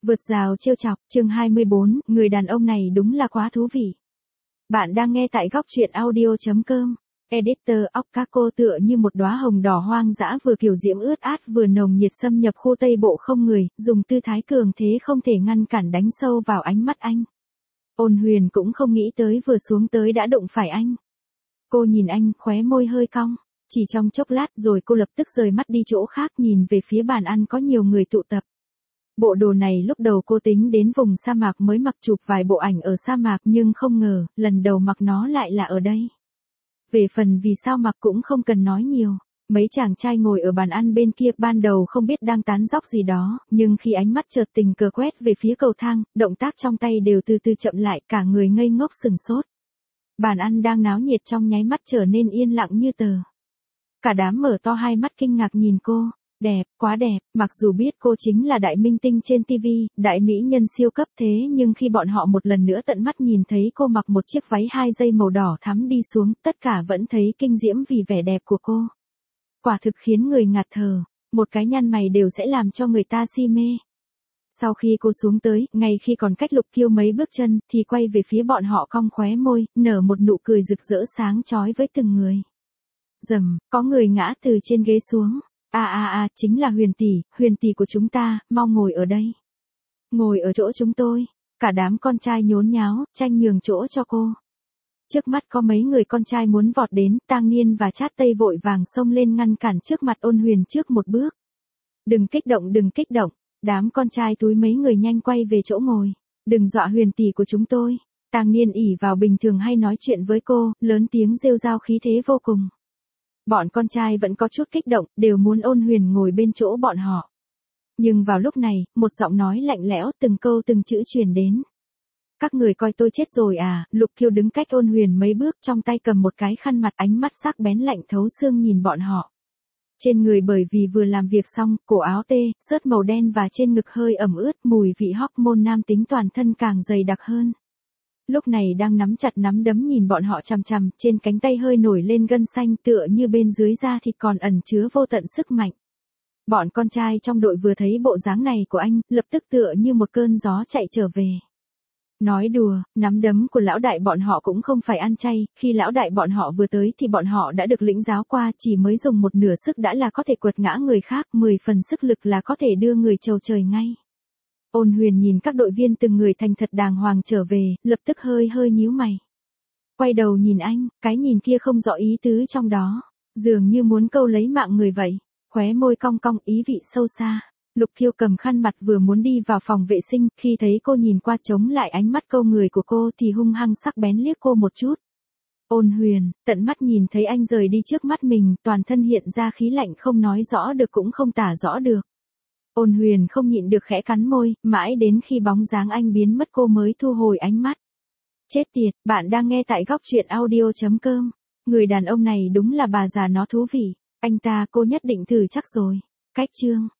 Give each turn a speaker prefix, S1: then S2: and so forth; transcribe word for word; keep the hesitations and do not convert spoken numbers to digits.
S1: Vượt rào trêu chọc, chương hai mươi bốn, người đàn ông này đúng là quá thú vị. Bạn đang nghe tại góc truyện audio.com. Editor Okako tựa như một đóa hồng đỏ hoang dã vừa kiểu diễm ướt át vừa nồng nhiệt xâm nhập khu Tây Bộ không người, dùng tư thái cường thế không thể ngăn cản đánh sâu vào ánh mắt anh. Ôn Huyền cũng không nghĩ tới vừa xuống tới đã đụng phải anh. Cô nhìn anh, khóe môi hơi cong. Chỉ trong chốc lát rồi cô lập tức rời mắt đi chỗ khác nhìn về phía bàn ăn có nhiều người tụ tập. Bộ đồ này lúc đầu cô tính đến vùng sa mạc mới mặc chụp vài bộ ảnh ở sa mạc nhưng không ngờ, lần đầu mặc nó lại là ở đây. Về phần vì sao mặc cũng không cần nói nhiều. Mấy chàng trai ngồi ở bàn ăn bên kia ban đầu không biết đang tán dóc gì đó, nhưng khi ánh mắt chợt tình cờ quét về phía cầu thang, động tác trong tay đều từ từ chậm lại, cả người ngây ngốc sừng sốt. Bàn ăn đang náo nhiệt trong nháy mắt trở nên yên lặng như tờ. Cả đám mở to hai mắt kinh ngạc nhìn cô. Đẹp, quá đẹp, mặc dù biết cô chính là đại minh tinh trên ti vi, đại mỹ nhân siêu cấp thế nhưng khi bọn họ một lần nữa tận mắt nhìn thấy cô mặc một chiếc váy hai dây màu đỏ thắm đi xuống, tất cả vẫn thấy kinh diễm vì vẻ đẹp của cô. Quả thực khiến người ngạt thở, một cái nhăn mày đều sẽ làm cho người ta si mê. Sau khi cô xuống tới, ngay khi còn cách Lục Kiêu mấy bước chân, thì quay về phía bọn họ cong khóe môi, nở một nụ cười rực rỡ sáng chói với từng người. Rầm, có người ngã từ trên ghế xuống. À à à, chính là Huyền tỷ, Huyền tỷ của chúng ta, mau ngồi ở đây. Ngồi ở chỗ chúng tôi. Cả đám con trai nhốn nháo, tranh nhường chỗ cho cô. Trước mắt có mấy người con trai muốn vọt đến, Tang Niên và Chát Tây vội vàng xông lên ngăn cản trước mặt Ôn Huyền trước một bước. Đừng kích động, đừng kích động. Đám con trai túi mấy người nhanh quay về chỗ ngồi. Đừng dọa Huyền tỷ của chúng tôi. Tang Niên ỷ vào bình thường hay nói chuyện với cô, lớn tiếng rêu rao khí thế vô cùng. Bọn con trai vẫn có chút kích động, đều muốn Ôn Huyền ngồi bên chỗ bọn họ. Nhưng vào lúc này, một giọng nói lạnh lẽo từng câu từng chữ truyền đến. Các người coi tôi chết rồi à? Lục Kiêu đứng cách Ôn Huyền mấy bước, trong tay cầm một cái khăn mặt, ánh mắt sắc bén lạnh thấu xương nhìn bọn họ. Trên người bởi vì vừa làm việc xong, cổ áo tê, xớt màu đen và trên ngực hơi ẩm ướt, mùi vị hormone nam tính toàn thân càng dày đặc hơn. Lúc này đang nắm chặt nắm đấm nhìn bọn họ chằm chằm, trên cánh tay hơi nổi lên gân xanh tựa như bên dưới da thịt còn ẩn chứa vô tận sức mạnh. Bọn con trai trong đội vừa thấy bộ dáng này của anh, lập tức tựa như một cơn gió chạy trở về. Nói đùa, nắm đấm của lão đại bọn họ cũng không phải ăn chay, khi lão đại bọn họ vừa tới thì bọn họ đã được lĩnh giáo qua, chỉ mới dùng một nửa sức đã là có thể quật ngã người khác, mười phần sức lực là có thể đưa người chầu trời ngay. Ôn Huyền nhìn các đội viên từng người thành thật đàng hoàng trở về, lập tức hơi hơi nhíu mày. Quay đầu nhìn anh, cái nhìn kia không rõ ý tứ trong đó, dường như muốn câu lấy mạng người vậy. Khóe môi cong cong ý vị sâu xa. Lục Kiêu cầm khăn mặt vừa muốn đi vào phòng vệ sinh, khi thấy cô nhìn qua chống lại ánh mắt câu người của cô thì hung hăng sắc bén liếc cô một chút. Ôn Huyền, tận mắt nhìn thấy anh rời đi trước mắt mình, toàn thân hiện ra khí lạnh không nói rõ được cũng không tả rõ được. Ôn Huyền không nhịn được khẽ cắn môi, mãi đến khi bóng dáng anh biến mất cô mới thu hồi ánh mắt. Chết tiệt, bạn đang nghe tại góc truyện audio.com. Người đàn ông này đúng là bà già nó thú vị. Anh ta cô nhất định thử chắc rồi. Cách chương.